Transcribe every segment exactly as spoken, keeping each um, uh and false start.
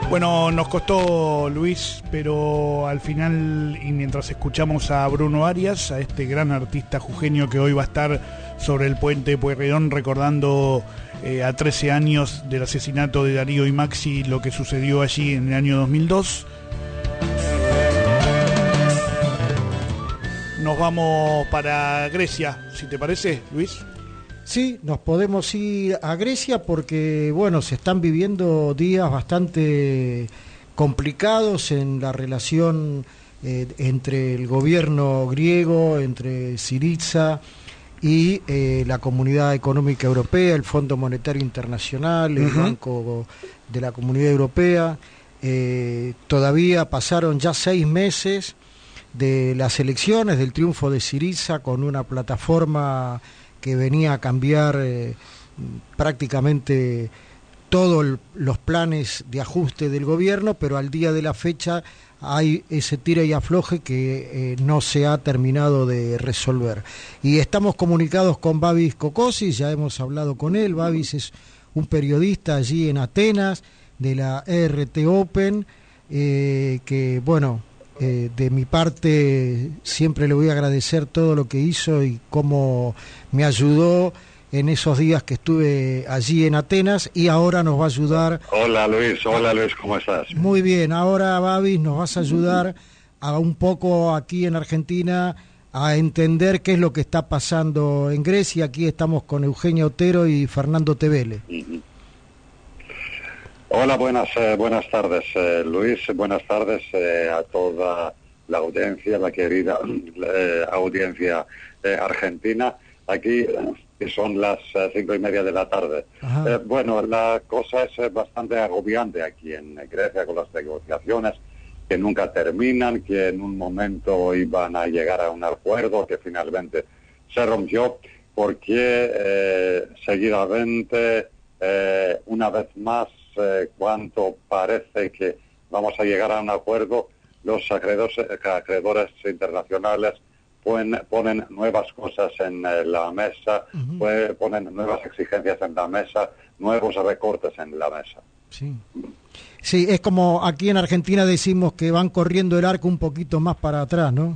Bueno, nos costó, Luis, pero al final, y mientras escuchamos a Bruno Arias, a este gran artista jujeño que hoy va a estar sobre el puente Pueyrredón recordando eh, a trece años del asesinato de Darío y Maxi, lo que sucedió allí en el año dos mil dos. Nos vamos para Grecia, si te parece, Luis. Sí, nos podemos ir a Grecia porque, bueno, se están viviendo días bastante complicados en la relación eh, entre el gobierno griego, entre Syriza y eh, la Comunidad Económica Europea, el Fondo Monetario Internacional, el uh-huh. Banco de la Comunidad Europea. Eh, todavía pasaron ya seis meses de las elecciones, del triunfo de Syriza con una plataforma que venía a cambiar eh, prácticamente todos los planes de ajuste del gobierno, pero al día de la fecha hay ese tira y afloje que eh, no se ha terminado de resolver. Y estamos comunicados con Babis Kokosis, ya hemos hablado con él. Babis es un periodista allí en Atenas, de la E R T Open, eh, que bueno... Eh, de mi parte siempre le voy a agradecer todo lo que hizo y cómo me ayudó en esos días que estuve allí en Atenas, y ahora nos va a ayudar. Hola Luis, hola Luis, ¿cómo estás? Muy bien, ahora Babis nos vas a ayudar a un poco aquí en Argentina a entender qué es lo que está pasando en Grecia. Aquí estamos con Eugenia Otero y Fernando Tevele. Uh-huh. Hola, buenas eh, buenas tardes, eh, Luis. Buenas tardes eh, a toda la audiencia, la querida eh, audiencia eh, argentina. Aquí eh, son las eh, cinco y media de la tarde. Eh, bueno, la cosa es eh, bastante agobiante aquí en Grecia con las negociaciones que nunca terminan, que en un momento iban a llegar a un acuerdo que finalmente se rompió, porque eh, seguidamente, eh, una vez más, Eh, cuanto parece que vamos a llegar a un acuerdo, los acreedores, acreedores internacionales ponen, ponen nuevas cosas en eh, la mesa, uh-huh. pues, ponen nuevas exigencias en la mesa, nuevos recortes en la mesa. Sí. Sí, es como aquí en Argentina decimos que van corriendo el arco un poquito más para atrás, ¿no?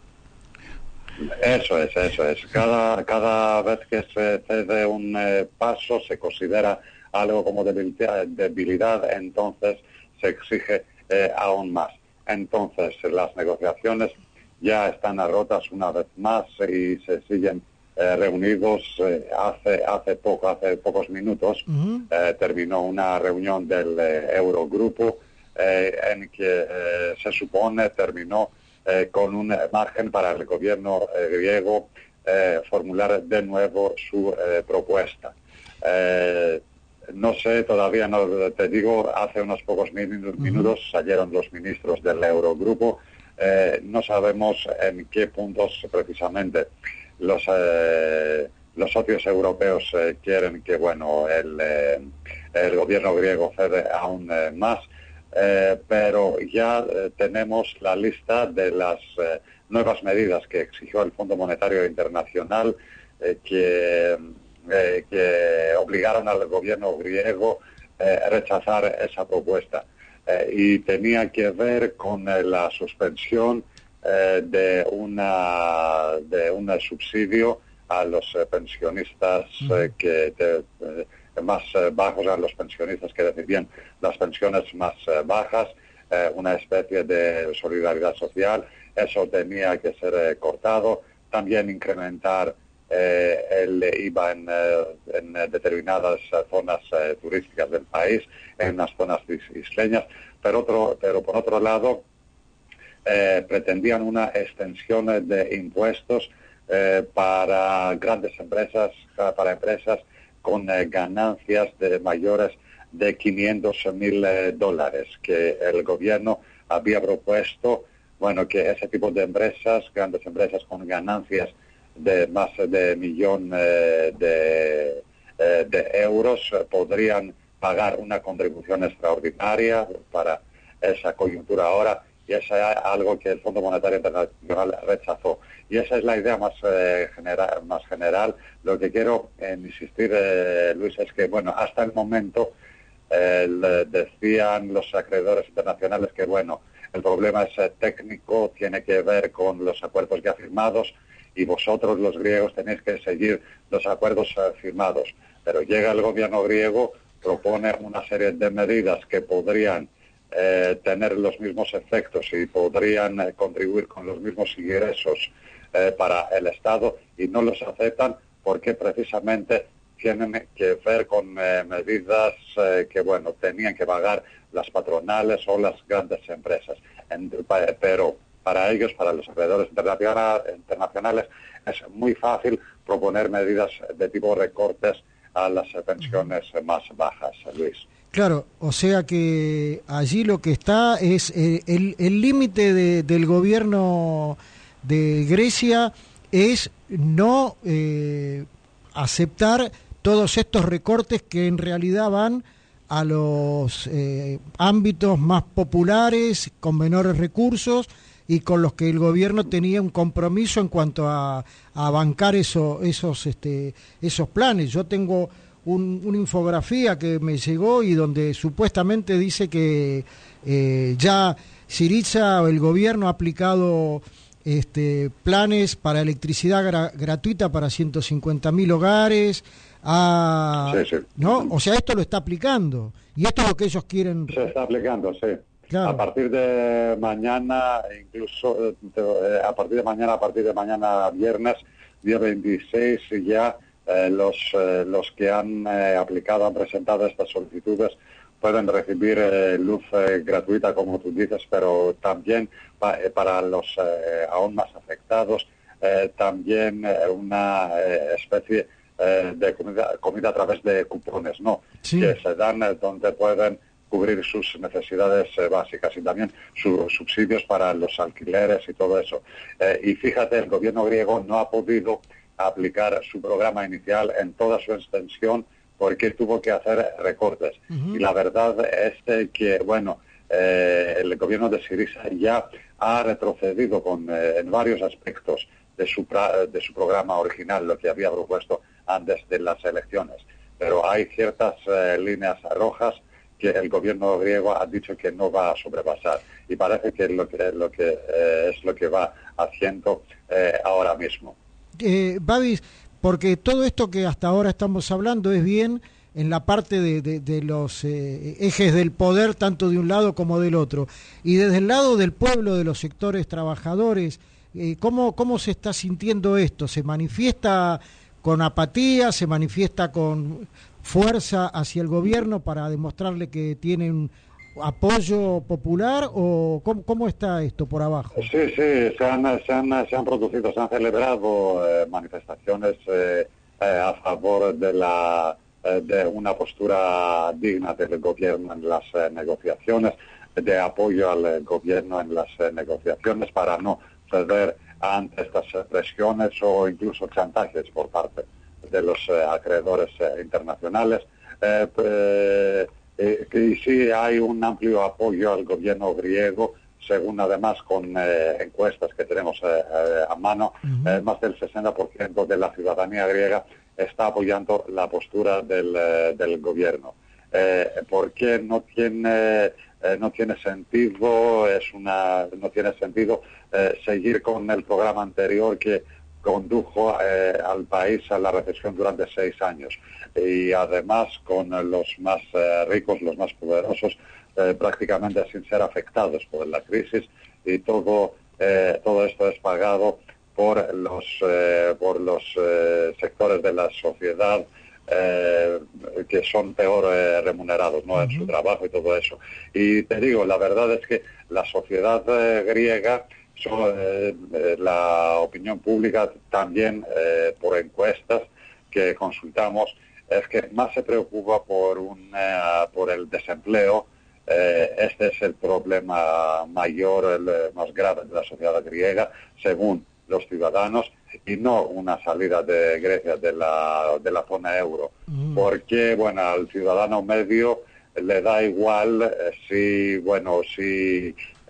Eso es, eso es. Cada, cada vez que se cede un eh, paso se considera algo como debilidad, debilidad, entonces se exige eh, aún más. Entonces las negociaciones ya están rotas una vez más y se siguen eh, reunidos. Eh, hace hace poco, hace pocos minutos, uh-huh. eh, terminó una reunión del eh, Eurogrupo eh, en que eh, se supone terminó eh, con un margen para el gobierno eh, griego eh, formular de nuevo su eh, propuesta. Eh, No sé, todavía no te digo, hace unos pocos minutos, minutos salieron los ministros del Eurogrupo, eh, no sabemos en qué puntos precisamente los eh, los socios europeos eh, quieren que, bueno, el, eh, el gobierno griego cede aún eh, más, eh, pero ya eh, tenemos la lista de las eh, nuevas medidas que exigió el Fondo Monetario Internacional, eh, que... Eh, que obligaron al gobierno griego eh, a rechazar esa propuesta. Eh, y tenía que ver con eh, la suspensión eh, de una de un subsidio a los eh, pensionistas eh, que te, eh, más eh, bajos, a los pensionistas que recibían las pensiones más eh, bajas, eh, una especie de solidaridad social. Eso tenía que ser eh, cortado. También incrementar Eh, el I V A en, eh, en determinadas eh, zonas eh, turísticas del país, en unas zonas isleñas, pero, otro, pero por otro lado eh, pretendían una extensión de impuestos eh, para grandes empresas, para empresas con eh, ganancias de mayores de quinientos mil eh, dólares, que el gobierno había propuesto, bueno, que ese tipo de empresas, grandes empresas con ganancias de más de millón eh, de, eh, de euros eh, podrían pagar una contribución extraordinaria para esa coyuntura ahora, y eso es algo que el Fondo Monetario Internacional rechazó. Y esa es la idea más, eh, general, más general. Lo que quiero eh, insistir, eh, Luis, es que, bueno, hasta el momento Eh, le decían los acreedores internacionales que, bueno, el problema es eh, técnico, tiene que ver con los acuerdos ya firmados y vosotros los griegos tenéis que seguir los acuerdos eh, firmados. Pero llega el gobierno griego, propone una serie de medidas que podrían eh, tener los mismos efectos y podrían eh, contribuir con los mismos ingresos eh, para el Estado, y no los aceptan porque precisamente tienen que ver con eh, medidas eh, que, bueno, tenían que pagar las patronales o las grandes empresas. En, pa, pero para ellos, para los acreedores internacional, internacionales, es muy fácil proponer medidas de tipo recortes a las pensiones más bajas, Luis. Claro, o sea que allí lo que está es eh, el límite de, del gobierno de Grecia es no eh, aceptar todos estos recortes que en realidad van a los eh, ámbitos más populares, con menores recursos y con los que el gobierno tenía un compromiso en cuanto a, a bancar eso, esos, este, esos planes. Yo tengo un, una infografía que me llegó y donde supuestamente dice que eh, ya Syriza o el gobierno ha aplicado este, planes para electricidad gra, gratuita para ciento cincuenta mil hogares. Ah, sí, sí. ¿No? O sea, esto lo está aplicando y esto es lo que ellos quieren. Se está aplicando, sí. Claro. A partir de mañana, incluso eh, a partir de mañana, a partir de mañana viernes, día veintiséis, ya eh, los eh, los que han eh, aplicado, han presentado estas solicitudes, pueden recibir eh, luz eh, gratuita, como tú dices, pero también pa, eh, para los eh, aún más afectados, eh, también eh, una eh, especie eh, de comida, comida a través de cupones, ¿no? Sí. Que se dan eh, donde pueden cubrir sus necesidades eh, básicas y también sus subsidios para los alquileres y todo eso. Eh, y fíjate, el gobierno griego no ha podido aplicar su programa inicial en toda su extensión porque tuvo que hacer recortes. Uh-huh. Y la verdad es que, bueno, eh, el gobierno de Syriza ya ha retrocedido con, eh, en varios aspectos de su, pra, de su programa original, lo que había propuesto antes de las elecciones. Pero hay ciertas eh, líneas rojas que el gobierno griego ha dicho que no va a sobrepasar, y parece que lo que, lo que eh, es lo que va haciendo eh, ahora mismo. Eh, Babis, porque todo esto que hasta ahora estamos hablando es bien en la parte de, de, de los eh, ejes del poder, tanto de un lado como del otro, y desde el lado del pueblo, de los sectores trabajadores, eh, ¿cómo, cómo se está sintiendo esto? ¿Se manifiesta con apatía, se manifiesta con fuerza hacia el gobierno para demostrarle que tiene un apoyo popular, o cómo, cómo está esto por abajo? Sí, sí, se han, se han, se han producido, se han celebrado eh, manifestaciones eh, eh, a favor de la eh, de una postura digna del gobierno en las eh, negociaciones, de apoyo al eh, gobierno en las eh, negociaciones para no ceder ante estas eh, presiones o incluso chantajes por parte de los eh, acreedores eh, internacionales. Eh, eh, eh, y sí hay un amplio apoyo al gobierno griego, según además con eh, encuestas que tenemos eh, eh, a mano, uh-huh. eh, más del sesenta por ciento de la ciudadanía griega está apoyando la postura del, eh, del gobierno. Eh, porque no tiene eh, no tiene sentido, es una no tiene sentido eh, seguir con el programa anterior que condujo eh, al país a la recesión durante seis años, y además con los más eh, ricos, los más poderosos, eh, prácticamente sin ser afectados por la crisis, y todo eh, todo esto es pagado por los eh, por los eh, sectores de la sociedad eh, que son peor eh, remunerados, ¿no? Uh-huh. En su trabajo y todo eso. Y te digo, la verdad es que la sociedad eh, griega, So, eh, eh, la opinión pública también eh, por encuestas que consultamos es que más se preocupa por un uh, por el desempleo. Eh, este es el problema mayor, el eh, más grave de la sociedad griega, según los ciudadanos, y no una salida de Grecia de la de la zona euro, mm. porque bueno, al ciudadano medio le da igual eh, si bueno si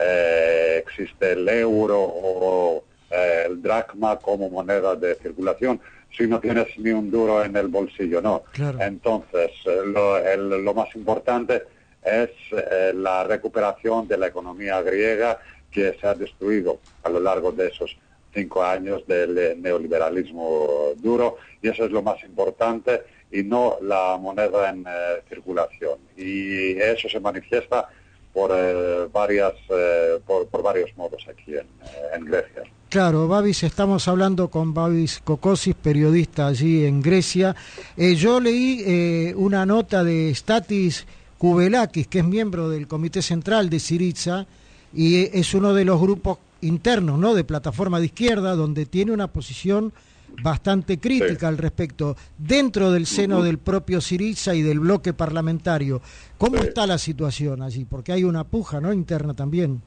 Eh, existe el euro o eh, el dracma como moneda de circulación. si no tienes ni un duro en el bolsillo, no. Claro. Entonces, eh, lo, el, lo más importante es eh, la recuperación de la economía griega que se ha destruido a lo largo de esos cinco años del eh, neoliberalismo duro, y eso es lo más importante, y no la moneda en eh, circulación. Y eso se manifiesta por eh, varias eh, por, por varios modos aquí en, eh, en Grecia. Claro, Babis, estamos hablando con Babis Kokosis, periodista allí en Grecia. Eh, yo leí eh, una nota de Statis Kouvelakis, que es miembro del Comité Central de Syriza, y es uno de los grupos internos, ¿no?, de plataforma de izquierda, donde tiene una posición bastante crítica sí. al respecto, dentro del seno uh-huh. del propio Syriza y del bloque parlamentario. ¿Cómo sí. está la situación allí? Porque hay una puja, ¿no?, interna también.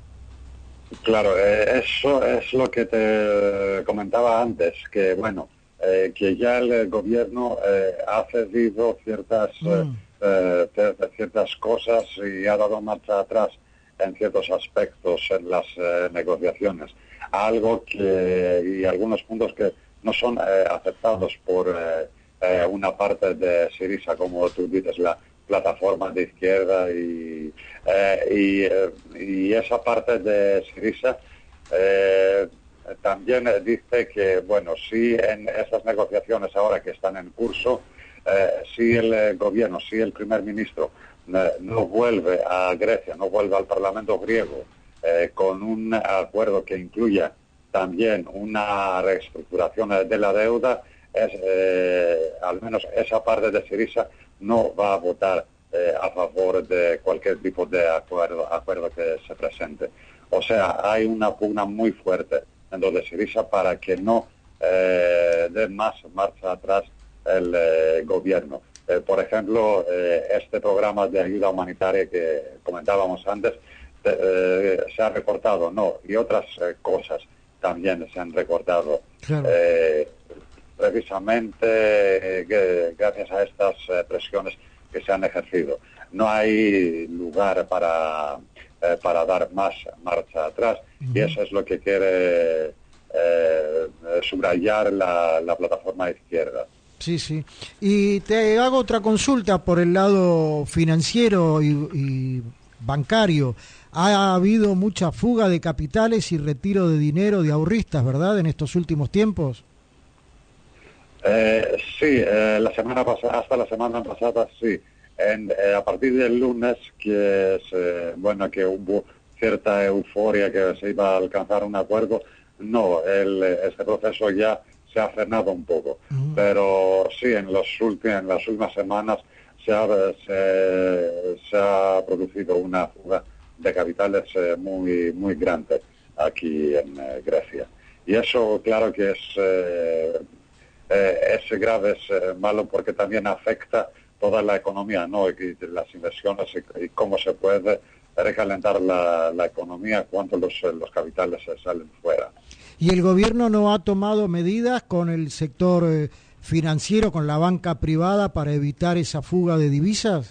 Claro, eh, eso es lo que te comentaba antes, que bueno, eh, que ya el gobierno eh, ha cedido ciertas mm. eh, ciertas cosas y ha dado marcha atrás en ciertos aspectos en las eh, negociaciones, algo que y algunos puntos que no son eh, aceptados por eh, eh, una parte de Syriza, como tú dices, la plataforma de izquierda, y eh, y, eh, y esa parte de Syriza eh, también dice que, bueno, si en esas negociaciones ahora que están en curso, eh, si el eh, gobierno, si el primer ministro eh, no vuelve a Grecia, no vuelve al Parlamento griego eh, con un acuerdo que incluya también una reestructuración de la deuda, es, eh, al menos esa parte de Syriza no va a votar eh, a favor de cualquier tipo de acuerdo, acuerdo que se presente. O sea, hay una pugna muy fuerte dentro de Syriza para que no eh, dé más marcha atrás el eh, gobierno. Eh, por ejemplo, eh, este programa de ayuda humanitaria que comentábamos antes eh, se ha recortado, no, y otras eh, cosas también se han recortado. Claro. Eh, precisamente eh, gracias a estas eh, presiones que se han ejercido. No hay lugar para, eh, para dar más marcha atrás, uh-huh. y eso es lo que quiere eh, subrayar la, la plataforma izquierda. Sí, sí. Y te hago otra consulta por el lado financiero y, y bancario. Ha habido mucha fuga de capitales y retiro de dinero de ahorristas, ¿verdad?, en estos últimos tiempos. Eh, sí, eh, la semana pasada, hasta la semana pasada, sí. En, eh, a partir del lunes, que es, eh, bueno, que hubo cierta euforia que se iba a alcanzar un acuerdo, no, el, este proceso ya se ha frenado un poco. Uh-huh. Pero sí, en, los últimos, en las últimas semanas se ha, se, se ha producido una fuga de capitales eh, muy, muy grande aquí en eh, Grecia. Y eso, claro que es... Eh, Eh, es grave, es eh, malo, porque también afecta toda la economía, ¿no? Y, y las inversiones y, y cómo se puede recalentar la, la economía cuando los, los capitales se salen fuera. ¿Y el gobierno no ha tomado medidas con el sector eh, financiero, con la banca privada, para evitar esa fuga de divisas?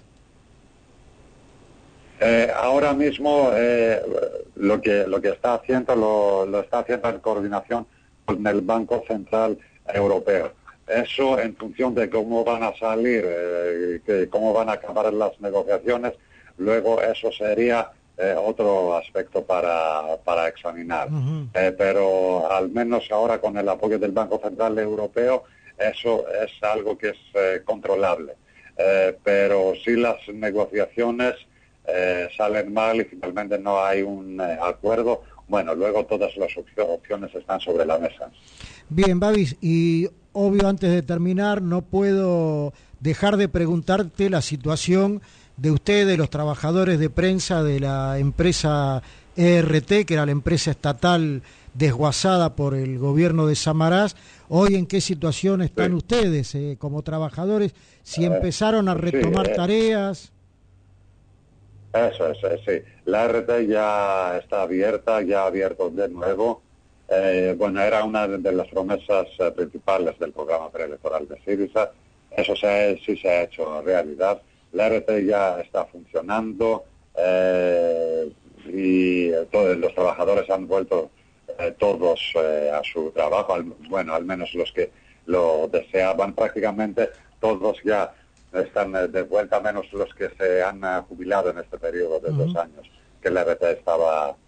Eh, ahora mismo eh, lo que lo que está haciendo lo, lo está haciendo en coordinación con el Banco Central Europeo. Eso en función de cómo van a salir, eh, que, cómo van a acabar las negociaciones, luego eso sería eh, otro aspecto para, para examinar. Uh-huh. Eh, pero al menos ahora, con el apoyo del Banco Central Europeo, eso es algo que es eh, controlable. Eh, pero si las negociaciones eh, salen mal y finalmente no hay un eh, acuerdo, bueno, luego todas las opciones están sobre la mesa. Bien, Babis, y obvio, antes de terminar, no puedo dejar de preguntarte la situación de ustedes, de los trabajadores de prensa de la empresa E R T, que era la empresa estatal desguazada por el gobierno de Samaras. Hoy, ¿en qué situación están sí. ustedes eh, como trabajadores? Si eh, empezaron a retomar sí, eh. tareas... Eso es, sí. La E R T ya está abierta, ya ha abierto de nuevo. Eh, bueno, era una de las promesas eh, principales del programa preelectoral de Syriza. Eso se ha, sí se ha hecho realidad. La E R T ya está funcionando eh, y todos los trabajadores han vuelto eh, todos eh, a su trabajo, al, bueno, al menos los que lo deseaban. Prácticamente todos ya están de vuelta, menos los que se han jubilado en este periodo de uh-huh. dos años, que el R T estaba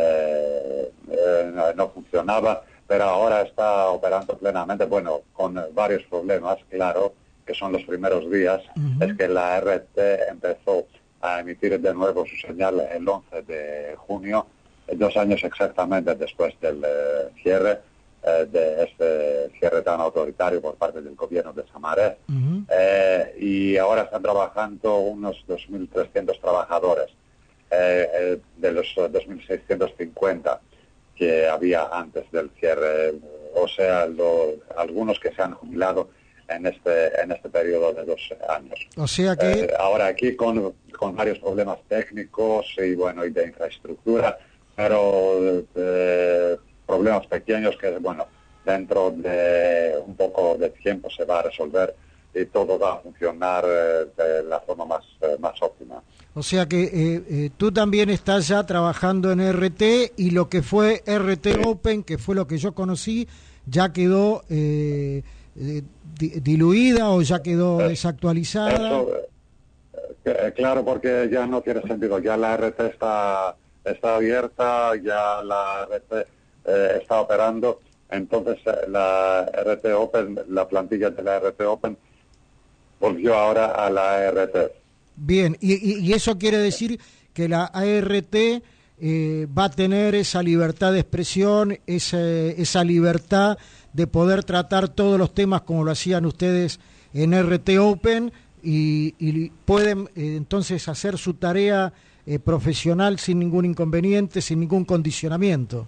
eh, eh, no, no funcionaba, pero ahora está operando plenamente, bueno, con varios problemas, claro, que son los primeros días. Uh-huh. Es que la R T empezó a emitir de nuevo su señal el once de junio, dos años exactamente después del eh, cierre, eh, de este cierre tan autoritario por parte del gobierno de Samares. Uh-huh. eh, y ahora están trabajando unos dos mil trescientos trabajadores, eh, eh, de los dos mil seiscientos cincuenta que había antes del cierre, o sea, lo, algunos que se han jubilado en este en este periodo de dos años. O sea que eh, ahora aquí con, con varios problemas técnicos y bueno y de infraestructura, pero eh, problemas pequeños que bueno dentro de un poco de tiempo se va a resolver y todo va a funcionar eh, de la forma más eh, más óptima. O sea que eh, eh, tú también estás ya trabajando en R T y lo que fue R T sí. Open, que fue lo que yo conocí, ya quedó eh, eh, diluida o ya quedó es, desactualizada. Eso, eh, claro, porque ya no tiene sentido, ya la R T está está abierta, ya la R T eh, está operando, entonces eh, la R T Open, la plantilla de la R T Open volvió ahora a la R T. Bien, y, y, y eso quiere decir que la A R T eh, va a tener esa libertad de expresión, esa, esa libertad de poder tratar todos los temas como lo hacían ustedes en R T Open y, y pueden eh, entonces hacer su tarea eh, profesional sin ningún inconveniente, sin ningún condicionamiento.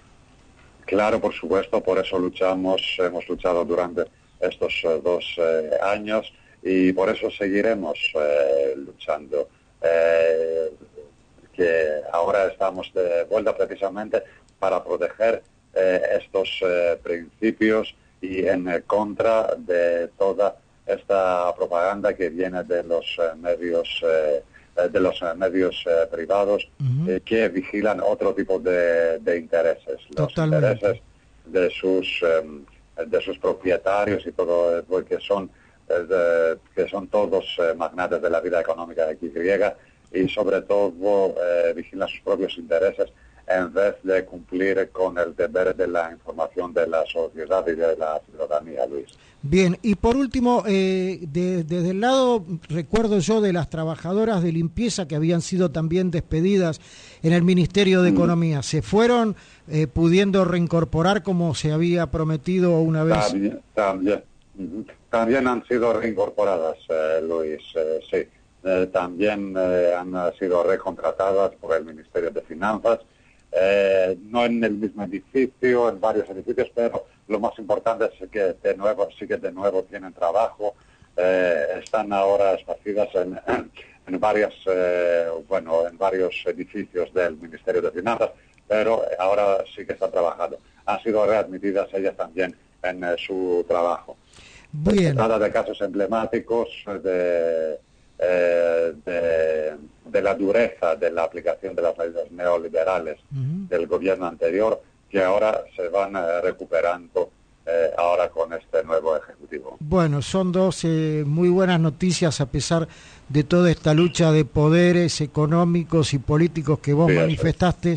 Claro, por supuesto, por eso luchamos, hemos luchado durante estos uh, dos uh, años y por eso seguiremos uh, luchando. Eh, que ahora estamos de vuelta precisamente para proteger eh, estos eh, principios y en eh, contra de toda esta propaganda que viene de los eh, medios eh, de los eh, medios eh, privados uh-huh. eh, que vigilan otro tipo de, de intereses, los Totalmente. intereses de sus eh, de sus propietarios y todo, porque son eh, de, que son todos eh, magnates de la vida económica de aquí griega y sobre todo eh, vigilan sus propios intereses en vez de cumplir con el deber de la información de la sociedad y de la ciudadanía, Luis. Bien, y por último, eh, de, desde el lado, recuerdo yo, de las trabajadoras de limpieza que habían sido también despedidas en el Ministerio de mm. Economía, ¿se fueron eh, pudiendo reincorporar como se había prometido una vez? También, también, también han sido reincorporadas, eh, Luis, eh, sí. Eh, también eh, han sido recontratadas por el Ministerio de Finanzas, eh, no en el mismo edificio, en varios edificios, pero lo más importante es que de nuevo, sí que de nuevo tienen trabajo, eh, están ahora esparcidas en, en varias, eh, bueno, en varios edificios del Ministerio de Finanzas, pero ahora sí que están trabajando. Han sido readmitidas ellas también en eh, su trabajo. Bien. Nada de casos emblemáticos de Eh, de, de la dureza de la aplicación de las medidas neoliberales uh-huh. del gobierno anterior, que ahora se van eh, recuperando eh, ahora con este nuevo Ejecutivo. Bueno, son dos eh, muy buenas noticias a pesar de toda esta lucha de poderes económicos y políticos que vos sí, manifestaste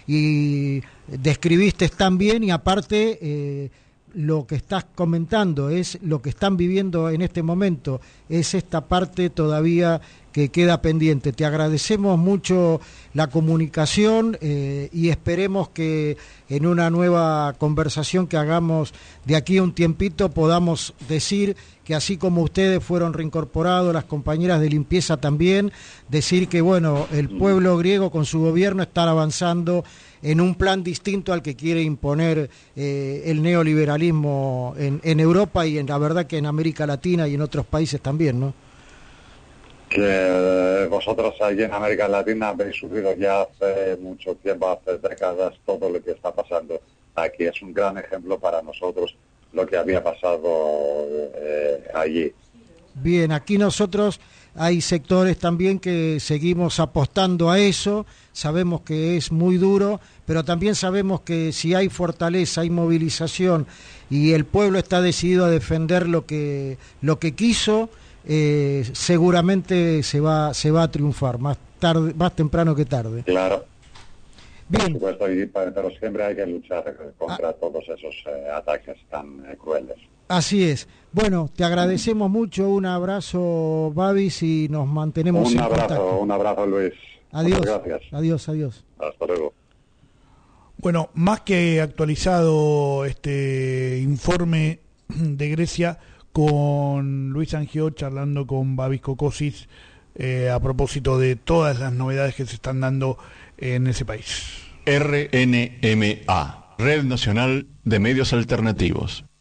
y describiste tan bien, y aparte eh, lo que estás comentando es lo que están viviendo en este momento, es esta parte todavía que queda pendiente. Te agradecemos mucho la comunicación eh, y esperemos que en una nueva conversación que hagamos de aquí a un tiempito podamos decir que así como ustedes fueron reincorporados, las compañeras de limpieza también, decir que bueno, el pueblo griego con su gobierno está avanzando en un plan distinto al que quiere imponer eh, el neoliberalismo en, en Europa y en la verdad que en América Latina y en otros países también, ¿no? Que vosotros allí en América Latina habéis sufrido ya hace mucho tiempo, hace décadas, todo lo que está pasando aquí. Es un gran ejemplo para nosotros lo que había pasado eh, allí. Bien, aquí nosotros hay sectores también que seguimos apostando a eso, sabemos que es muy duro, pero también sabemos que si hay fortaleza, hay movilización y el pueblo está decidido a defender lo que, lo que quiso, eh, seguramente se va, se va a triunfar, más tarde, más temprano que tarde. Claro. Bien. Por supuesto, y, pero siempre hay que luchar contra ah. todos esos eh, ataques tan eh, crueles. Así es. Bueno, te agradecemos mucho, un abrazo, Babis, y nos mantenemos un en abrazo, contacto. Un abrazo, Luis. Adiós. Muchas gracias. Adiós, adiós. Hasta luego. Bueno, más que actualizado este informe de Grecia con Luis Angió charlando con Babis Cocosis eh, a propósito de todas las novedades que se están dando en ese país. R N M A, Red Nacional de Medios Alternativos.